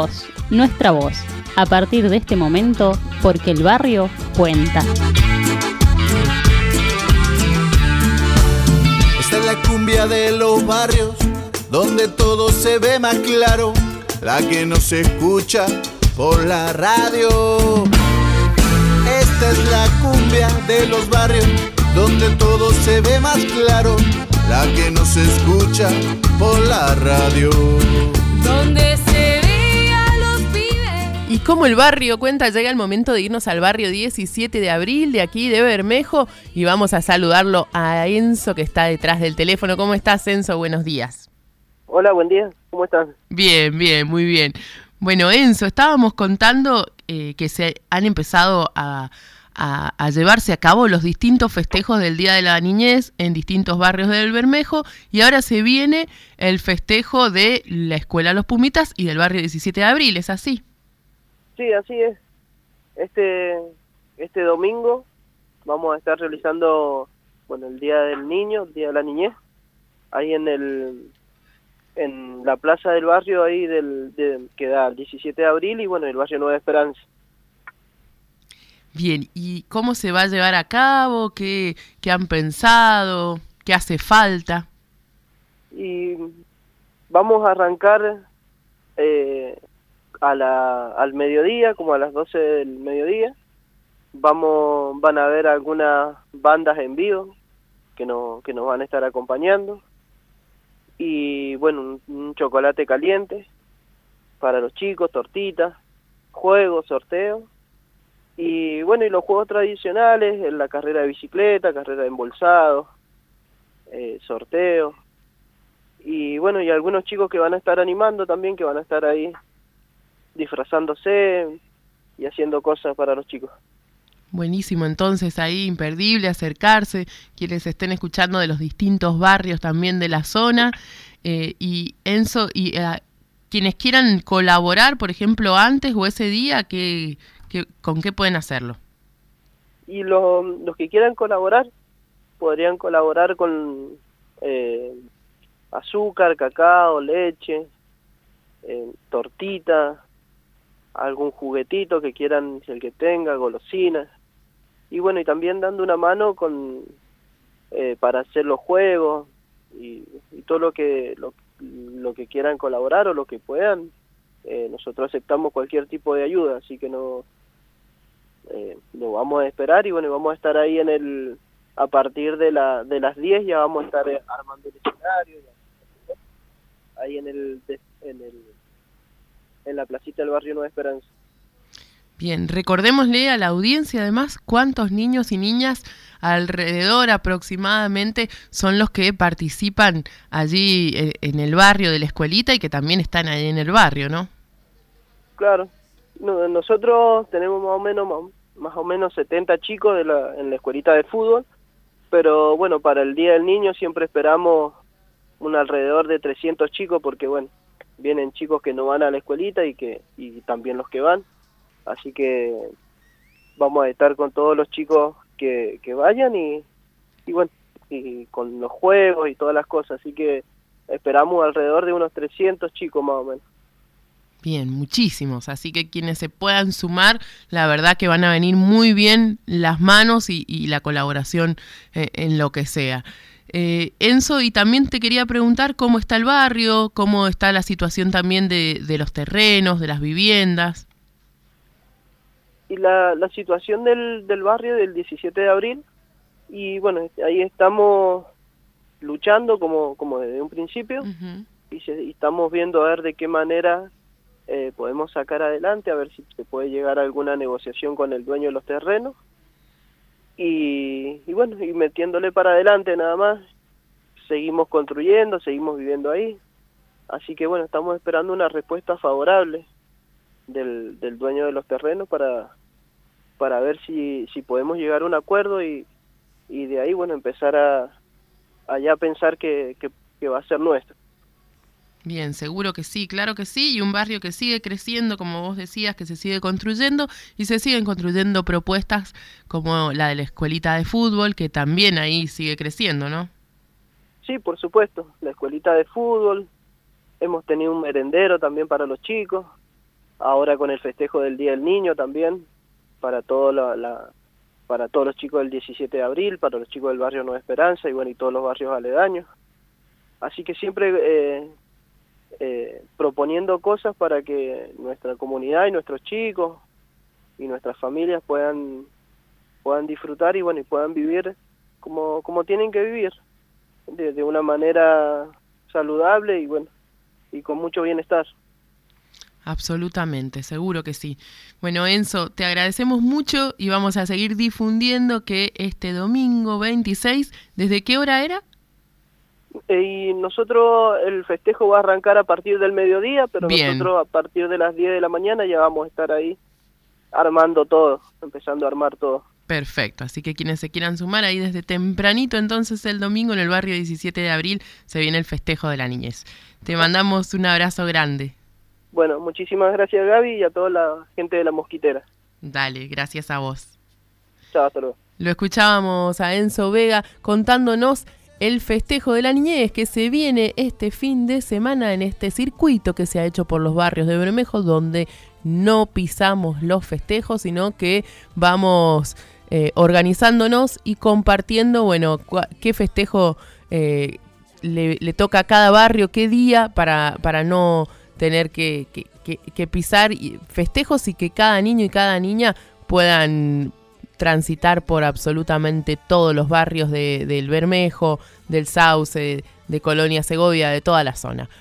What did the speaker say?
voz, nuestra voz. A partir de este momento, porque el barrio cuenta. Esta es la cumbia de los barrios, donde todo se ve más claro, la que no se escucha por la radio. Esta es la cumbia de los barrios, donde todo se ve más claro, la que no se escucha por la radio. Donde se ve a los pibes. Y como el barrio cuenta, llega el momento de irnos al barrio 17 de abril, de aquí de Bermejo, y vamos a saludarlo a Enzo, que está detrás del teléfono. ¿Cómo estás, Enzo? Buenos días. Hola, buen día. ¿Cómo estás? Bien, muy bien. Bueno, Enzo, estábamos contando que se han empezado a llevarse a cabo los distintos festejos del Día de la Niñez en distintos barrios del Bermejo, y ahora se viene el festejo de la Escuela Los Pumitas y del barrio 17 de abril, ¿es así? Sí, así es. Este domingo vamos a estar realizando el Día del Niño, el Día de la Niñez, ahí en la plaza del barrio ahí que da el 17 de abril y el barrio Nueva Esperanza. Bien, ¿y cómo se va a llevar a cabo? ¿Qué han pensado? ¿Qué hace falta? Y vamos a arrancar al mediodía, como a las 12 del mediodía. Van a haber algunas bandas en vivo que nos van a estar acompañando. Y un chocolate caliente para los chicos, tortitas, juegos, sorteos. Y y los juegos tradicionales, la carrera de bicicleta, carrera de embolsado, sorteo. Y y algunos chicos que van a estar animando también, que van a estar ahí disfrazándose y haciendo cosas para los chicos. Buenísimo, entonces ahí imperdible acercarse, quienes estén escuchando de los distintos barrios también de la zona. Y Enzo, quienes quieran colaborar, por ejemplo, antes o ese día, ¿con qué pueden hacerlo? Y los que quieran colaborar, podrían colaborar con azúcar, cacao, leche, tortita, algún juguetito que quieran, el que tenga, golosinas. Y y también dando una mano para hacer los juegos y todo lo que quieran colaborar o lo que puedan. Nosotros aceptamos cualquier tipo de ayuda, así que no lo vamos a esperar y vamos a estar ahí a partir de las 10 ya vamos a estar armando el escenario ahí en la placita del barrio Nueva Esperanza. Bien, recordémosle a la audiencia además cuántos niños y niñas alrededor aproximadamente son los que participan allí en el barrio de la escuelita y que también están ahí en el barrio, ¿no? Claro, nosotros tenemos más o menos 70 chicos en la escuelita de fútbol, pero para el Día del Niño siempre esperamos un alrededor de 300 chicos porque vienen chicos que no van a la escuelita y también los que van. Así que vamos a estar con todos los chicos que vayan y con los juegos y todas las cosas. Así que esperamos alrededor de unos 300 chicos más o menos. Bien, muchísimos. Así que quienes se puedan sumar, la verdad que van a venir muy bien las manos y la colaboración en lo que sea. Enzo, y también te quería preguntar cómo está el barrio, cómo está la situación también de los terrenos, de las viviendas. Y la situación del barrio del 17 de abril, y ahí estamos luchando como desde un principio, uh-huh. y estamos viendo a ver de qué manera podemos sacar adelante, a ver si se puede llegar a alguna negociación con el dueño de los terrenos, y metiéndole para adelante nada más. Seguimos construyendo, seguimos viviendo ahí, así que estamos esperando una respuesta favorable del dueño de los terrenos para ver si podemos llegar a un acuerdo y de ahí empezar a ya pensar que va a ser nuestro. Bien, seguro que sí, claro que sí, y un barrio que sigue creciendo, como vos decías, que se sigue construyendo, y se siguen construyendo propuestas como la de la escuelita de fútbol, que también ahí sigue creciendo, ¿no? Sí, por supuesto, la escuelita de fútbol, hemos tenido un merendero también para los chicos, ahora con el festejo del Día del Niño también, para todo para todos los chicos del 17 de abril, para los chicos del barrio Nueva Esperanza y bueno, y todos los barrios aledaños. Así que siempre proponiendo cosas para que nuestra comunidad y nuestros chicos y nuestras familias puedan disfrutar y bueno, y puedan vivir como tienen que vivir, de una manera saludable y bueno, y con mucho bienestar. Absolutamente, seguro que sí. Bueno, Enzo, te agradecemos mucho y vamos a seguir difundiendo que este domingo 26, ¿desde qué hora era? Y nosotros, el festejo va a arrancar a partir del mediodía, pero Bien. nosotros a partir de las 10 de la mañana ya vamos a estar ahí armando todo, empezando a armar todo. Perfecto, así que quienes se quieran sumar ahí desde tempranito, entonces el domingo en el barrio 17 de abril se viene el festejo de la niñez. Te mandamos un abrazo grande. Bueno, muchísimas gracias Gaby y a toda la gente de La Mosquitera. Dale, gracias a vos. Chao, hasta luego. Lo escuchábamos a Enzo Vega contándonos el festejo de la niñez que se viene este fin de semana en este circuito que se ha hecho por los barrios de Bermejo, donde no pisamos los festejos, sino que vamos organizándonos y compartiendo, bueno, qué festejo le toca a cada barrio, qué día, para no tener que pisar festejos y que cada niño y cada niña puedan transitar por absolutamente todos los barrios del Bermejo, del Sauce, de Colonia Segovia, de toda la zona.